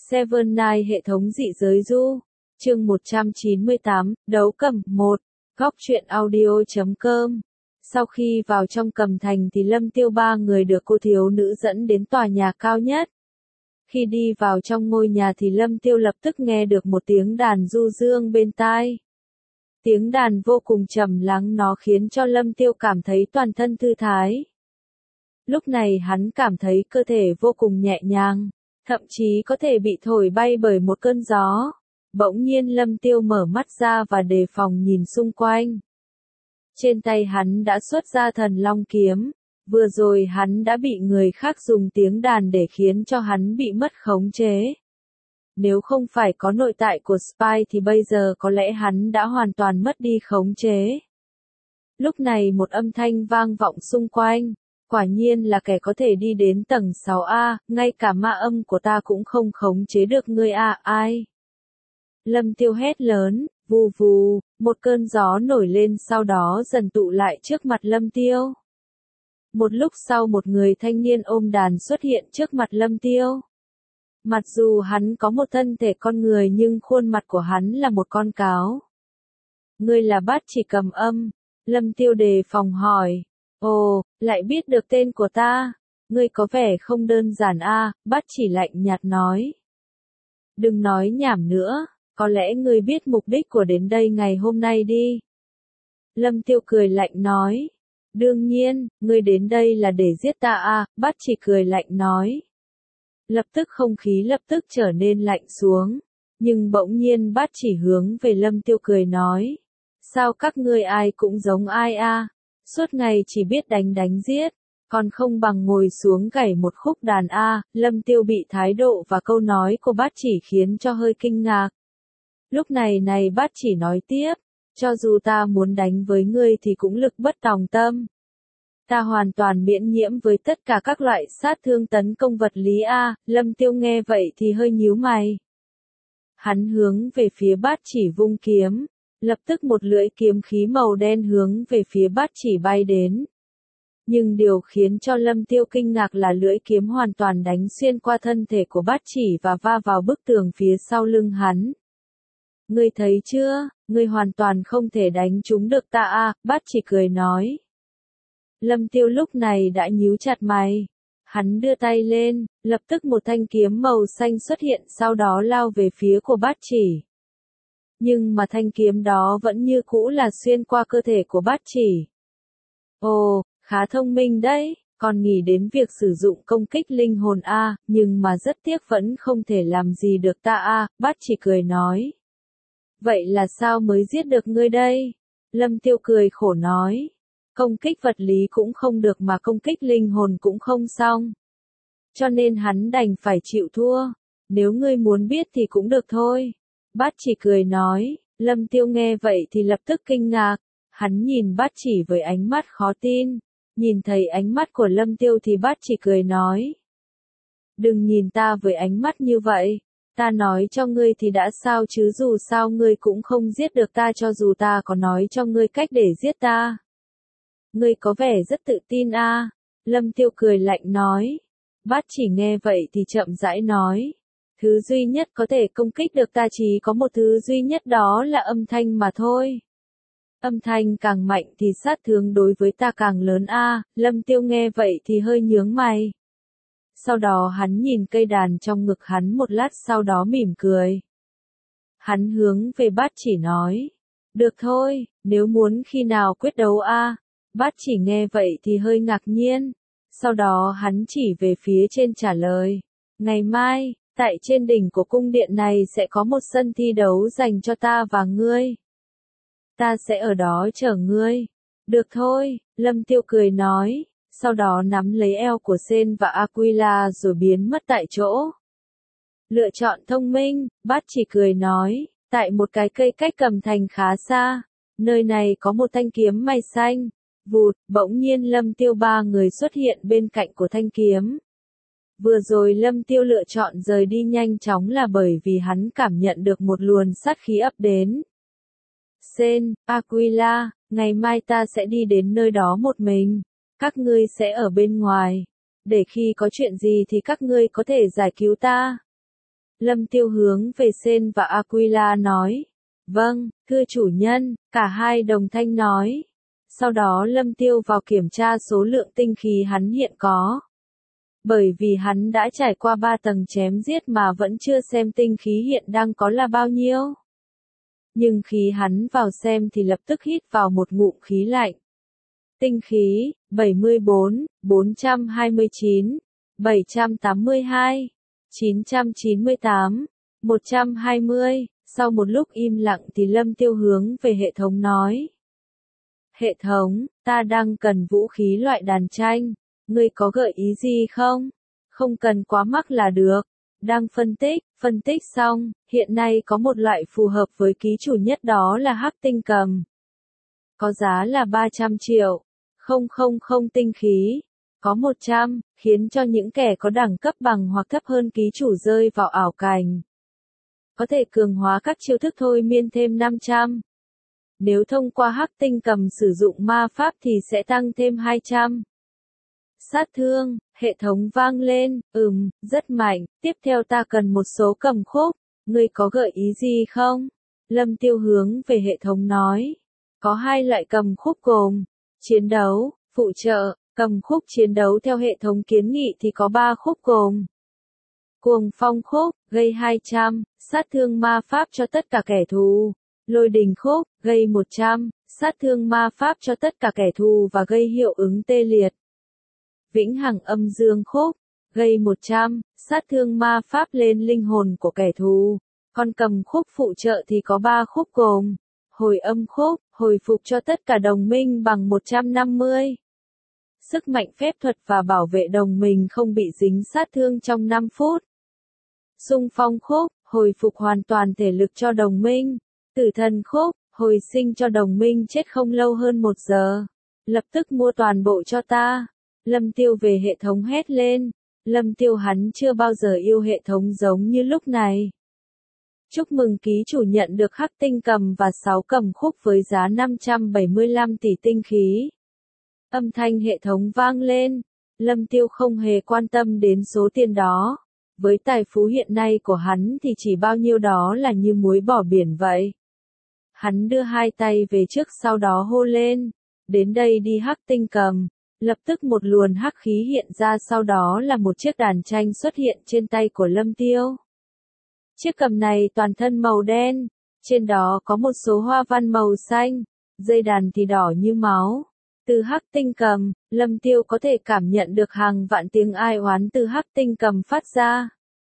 Seven Night hệ thống dị giới du. Chương 198, đấu cầm 1. Góc truyện audio.com. Sau khi vào trong Cầm Thành thì Lâm Tiêu ba người được cô thiếu nữ dẫn đến tòa nhà cao nhất. Khi đi vào trong ngôi nhà thì Lâm Tiêu lập tức nghe được một tiếng đàn du dương bên tai. Tiếng đàn vô cùng trầm lắng, nó khiến cho Lâm Tiêu cảm thấy toàn thân thư thái. Lúc này hắn cảm thấy cơ thể vô cùng nhẹ nhàng, thậm chí có thể bị thổi bay bởi một cơn gió. Bỗng nhiên Lâm Tiêu mở mắt ra và đề phòng nhìn xung quanh. Trên tay hắn đã xuất ra Thần Long kiếm. Vừa rồi hắn đã bị người khác dùng tiếng đàn để khiến cho hắn bị mất khống chế. Nếu không phải có nội tại của Spy thì bây giờ có lẽ hắn đã hoàn toàn mất đi khống chế. Lúc này một âm thanh vang vọng xung quanh. Quả nhiên là kẻ có thể đi đến tầng 6A, ngay cả ma âm của ta cũng không khống chế được ngươi à, ai? Lâm Tiêu hét lớn, vù vù, một cơn gió nổi lên sau đó dần tụ lại trước mặt Lâm Tiêu. Một lúc sau một người thanh niên ôm đàn xuất hiện trước mặt Lâm Tiêu. Mặc dù hắn có một thân thể con người nhưng khuôn mặt của hắn là một con cáo. Ngươi là Bát Chỉ Cầm Âm? Lâm Tiêu đề phòng hỏi. Ồ, lại biết được tên của ta. Ngươi có vẻ không đơn giản a, Bát Chỉ lạnh nhạt nói. Đừng nói nhảm nữa, có lẽ ngươi biết mục đích của đến đây ngày hôm nay đi. Lâm Tiêu cười lạnh nói. Đương nhiên, ngươi đến đây là để giết ta à, Bát Chỉ cười lạnh nói. Lập tức không khí lập tức trở nên lạnh xuống. Nhưng bỗng nhiên Bát Chỉ hướng về Lâm Tiêu cười nói. Sao các ngươi ai cũng giống ai à? Suốt ngày chỉ biết đánh giết, còn không bằng ngồi xuống gảy một khúc đàn a. Lâm Tiêu bị thái độ và câu nói của Bát Chỉ khiến cho hơi kinh ngạc. Lúc này Bát Chỉ nói tiếp, cho dù ta muốn đánh với ngươi thì cũng lực bất tòng tâm. Ta hoàn toàn miễn nhiễm với tất cả các loại sát thương tấn công vật lý a. Lâm Tiêu nghe vậy thì hơi nhíu mày. Hắn hướng về phía Bát Chỉ vung kiếm. Lập tức một lưỡi kiếm khí màu đen hướng về phía Bát Chỉ bay đến. Nhưng điều khiến cho Lâm Tiêu kinh ngạc là lưỡi kiếm hoàn toàn đánh xuyên qua thân thể của Bát Chỉ và va vào bức tường phía sau lưng hắn. Ngươi thấy chưa, ngươi hoàn toàn không thể đánh trúng được ta à, Bát Chỉ cười nói. Lâm Tiêu lúc này đã nhíu chặt mày. Hắn đưa tay lên, lập tức một thanh kiếm màu xanh xuất hiện sau đó lao về phía của Bát Chỉ. Nhưng mà thanh kiếm đó vẫn như cũ là xuyên qua cơ thể của Bát Chỉ. Ồ, khá thông minh đấy, còn nghĩ đến việc sử dụng công kích linh hồn a, nhưng mà rất tiếc vẫn không thể làm gì được ta a, Bát Chỉ cười nói. Vậy là sao mới giết được ngươi đây? Lâm Tiêu cười khổ nói. Công kích vật lý cũng không được mà công kích linh hồn cũng không xong. Cho nên hắn đành phải chịu thua. Nếu ngươi muốn biết thì cũng được thôi. Bát Chỉ cười nói. Lâm Tiêu nghe vậy thì lập tức kinh ngạc. Hắn nhìn Bát Chỉ với ánh mắt khó tin. Nhìn thấy ánh mắt của Lâm Tiêu thì Bát Chỉ cười nói. Đừng nhìn ta với ánh mắt như vậy. Ta nói cho ngươi thì đã sao chứ, dù sao ngươi cũng không giết được ta cho dù ta có nói cho ngươi cách để giết ta. Ngươi có vẻ rất tự tin a. Lâm Tiêu cười lạnh nói. Bát Chỉ nghe vậy thì chậm rãi nói. Thứ duy nhất có thể công kích được ta chỉ có một thứ duy nhất, đó là âm thanh mà thôi. Âm thanh càng mạnh thì sát thương đối với ta càng lớn a. Lâm Tiêu nghe vậy thì hơi nhướng mày. Sau đó hắn nhìn cây đàn trong ngực hắn một lát sau đó mỉm cười. Hắn hướng về Bát Chỉ nói. Được thôi, nếu muốn khi nào quyết đấu a. Bát Chỉ nghe vậy thì hơi ngạc nhiên. Sau đó hắn chỉ về phía trên trả lời. Ngày mai, tại trên đỉnh của cung điện này sẽ có một sân thi đấu dành cho ta và ngươi. Ta sẽ ở đó chờ ngươi. Được thôi, Lâm Tiêu cười nói. Sau đó nắm lấy eo của Sen và Aquila rồi biến mất tại chỗ. Lựa chọn thông minh, Bát Chỉ cười nói. Tại một cái cây cách Cầm Thành khá xa. Nơi này có một thanh kiếm mây xanh. Vụt, bỗng nhiên Lâm Tiêu ba người xuất hiện bên cạnh của thanh kiếm. Vừa rồi Lâm Tiêu lựa chọn rời đi nhanh chóng là bởi vì hắn cảm nhận được một luồng sát khí ập đến. Sen, Aquila, ngày mai ta sẽ đi đến nơi đó một mình. Các ngươi sẽ ở bên ngoài. Để khi có chuyện gì thì các ngươi có thể giải cứu ta. Lâm Tiêu hướng về Sen và Aquila nói. Vâng, thưa chủ nhân, cả hai đồng thanh nói. Sau đó Lâm Tiêu vào kiểm tra số lượng tinh khí hắn hiện có. Bởi vì hắn đã trải qua 3 tầng chém giết mà vẫn chưa xem tinh khí hiện đang có là bao nhiêu. Nhưng khi hắn vào xem thì lập tức hít vào một ngụm khí lạnh. Tinh khí, 74, 429, 782, 998, 120, sau một lúc im lặng thì Lâm Tiêu hướng về hệ thống nói. Hệ thống, ta đang cần vũ khí loại đàn tranh, ngươi có gợi ý gì không? Không cần quá mắc là được. Đang phân tích xong, hiện nay có một loại phù hợp với ký chủ nhất đó là hắc tinh cầm. Có giá là 300 triệu. Không tinh khí. Có 100, khiến cho những kẻ có đẳng cấp bằng hoặc thấp hơn ký chủ rơi vào ảo cảnh. Có thể cường hóa các chiêu thức thôi miên thêm 500. Nếu thông qua hắc tinh cầm sử dụng ma pháp thì sẽ tăng thêm 200. Sát thương, hệ thống vang lên, rất mạnh, tiếp theo ta cần một số cầm khúc, ngươi có gợi ý gì không? Lâm Tiêu hướng về hệ thống nói, có 2 loại cầm khúc gồm, chiến đấu, phụ trợ, cầm khúc chiến đấu theo hệ thống kiến nghị thì có 3 khúc gồm. Cuồng phong khúc, gây 200, sát thương ma pháp cho tất cả kẻ thù. Lôi đình khúc, gây 100, sát thương ma pháp cho tất cả kẻ thù và gây hiệu ứng tê liệt. Vĩnh hằng âm dương khúc, gây 100, sát thương ma pháp lên linh hồn của kẻ thù. Còn cầm khúc phụ trợ thì có 3 khúc gồm. Hồi âm khúc, hồi phục cho tất cả đồng minh bằng 150. Sức mạnh phép thuật và bảo vệ đồng minh không bị dính sát thương trong 5 phút. Xung phong khúc, hồi phục hoàn toàn thể lực cho đồng minh. Tử thần khúc, hồi sinh cho đồng minh chết không lâu hơn 1 giờ. Lập tức mua toàn bộ cho ta. Lâm Tiêu về hệ thống hét lên. Lâm Tiêu hắn chưa bao giờ yêu hệ thống giống như lúc này. Chúc mừng ký chủ nhận được hắc tinh cầm và 6 cầm khúc với giá 575 tỷ tinh khí. Âm thanh hệ thống vang lên. Lâm Tiêu không hề quan tâm đến số tiền đó. Với tài phú hiện nay của hắn thì chỉ bao nhiêu đó là như muối bỏ biển vậy. Hắn đưa 2 tay về trước sau đó hô lên. Đến đây đi hắc tinh cầm. Lập tức một luồn hắc khí hiện ra sau đó là một chiếc đàn tranh xuất hiện trên tay của Lâm Tiêu. Chiếc cầm này toàn thân màu đen. Trên đó có một số hoa văn màu xanh. Dây đàn thì đỏ như máu. Từ hắc tinh cầm, Lâm Tiêu có thể cảm nhận được hàng vạn tiếng ai oán từ hắc tinh cầm phát ra.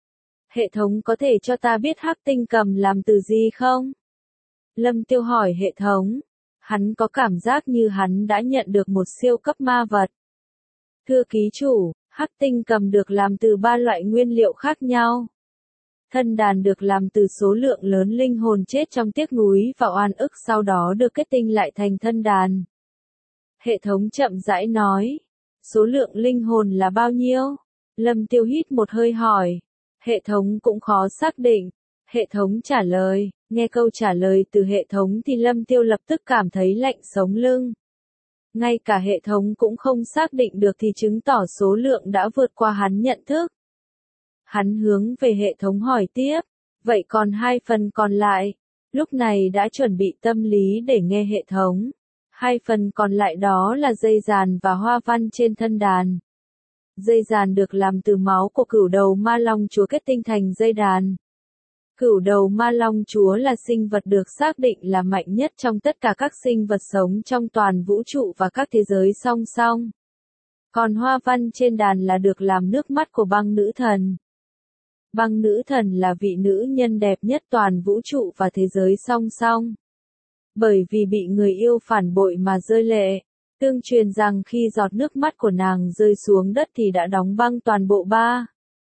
Hệ thống có thể cho ta biết hắc tinh cầm làm từ gì không? Lâm Tiêu hỏi hệ thống. Hắn có cảm giác như hắn đã nhận được một siêu cấp ma vật. Thưa ký chủ, hắc tinh cầm được làm từ 3 loại nguyên liệu khác nhau. Thân đàn được làm từ số lượng lớn linh hồn chết trong tiếc nuối và oan ức sau đó được kết tinh lại thành thân đàn. Hệ thống chậm rãi nói. Số lượng linh hồn là bao nhiêu? Lâm Tiêu hít một hơi hỏi. Hệ thống cũng khó xác định. Hệ thống trả lời. Nghe câu trả lời từ hệ thống thì Lâm Tiêu lập tức cảm thấy lạnh sống lưng. Ngay cả hệ thống cũng không xác định được thì chứng tỏ số lượng đã vượt qua hắn nhận thức. Hắn hướng về hệ thống hỏi tiếp. Vậy còn 2 phần còn lại? Lúc này đã chuẩn bị tâm lý để nghe hệ thống. 2 phần còn lại đó là dây dàn và hoa văn trên thân đàn. Dây dàn được làm từ máu của cửu đầu ma long chúa kết tinh thành dây đàn. Cửu đầu ma long chúa là sinh vật được xác định là mạnh nhất trong tất cả các sinh vật sống trong toàn vũ trụ và các thế giới song song. Còn hoa văn trên đàn là được làm nước mắt của băng nữ thần. Băng nữ thần là vị nữ nhân đẹp nhất toàn vũ trụ và thế giới song song. Bởi vì bị người yêu phản bội mà rơi lệ, tương truyền rằng khi giọt nước mắt của nàng rơi xuống đất thì đã đóng băng toàn bộ 3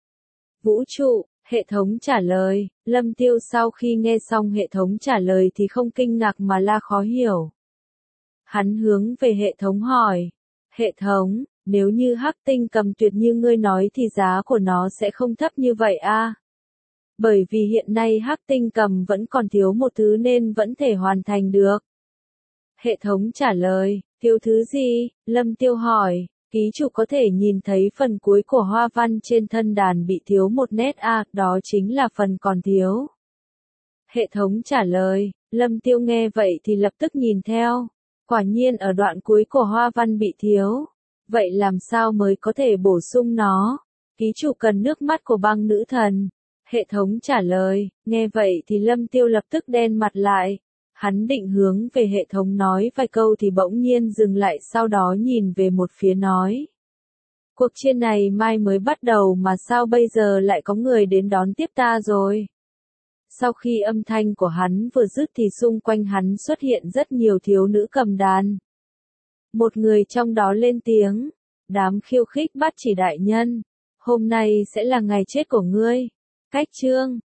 vũ trụ. Hệ thống trả lời. Lâm Tiêu sau khi nghe xong hệ thống trả lời thì không kinh ngạc mà là khó hiểu. Hắn hướng về hệ thống hỏi. Hệ thống, nếu như hắc tinh cầm tuyệt như ngươi nói thì giá của nó sẽ không thấp như vậy à? Bởi vì hiện nay hắc tinh cầm vẫn còn thiếu một thứ nên vẫn thể hoàn thành được. Hệ thống trả lời. Thiếu thứ gì? Lâm Tiêu hỏi. Ký chủ có thể nhìn thấy phần cuối của hoa văn trên thân đàn bị thiếu một nét đó chính là phần còn thiếu. Hệ thống trả lời, Lâm Tiêu nghe vậy thì lập tức nhìn theo. Quả nhiên ở đoạn cuối của hoa văn bị thiếu. Vậy làm sao mới có thể bổ sung nó? Ký chủ cần nước mắt của băng nữ thần. Hệ thống trả lời, nghe vậy thì Lâm Tiêu lập tức đen mặt lại. Hắn định hướng về hệ thống nói vài câu thì bỗng nhiên dừng lại, sau đó nhìn về một phía nói. Cuộc chiến này mai mới bắt đầu mà sao bây giờ lại có người đến đón tiếp ta rồi? Sau khi âm thanh của hắn vừa dứt thì xung quanh hắn xuất hiện rất nhiều thiếu nữ cầm đàn. Một người trong đó lên tiếng, đám khiêu khích bắt chỉ đại nhân, hôm nay sẽ là ngày chết của ngươi. Cách chương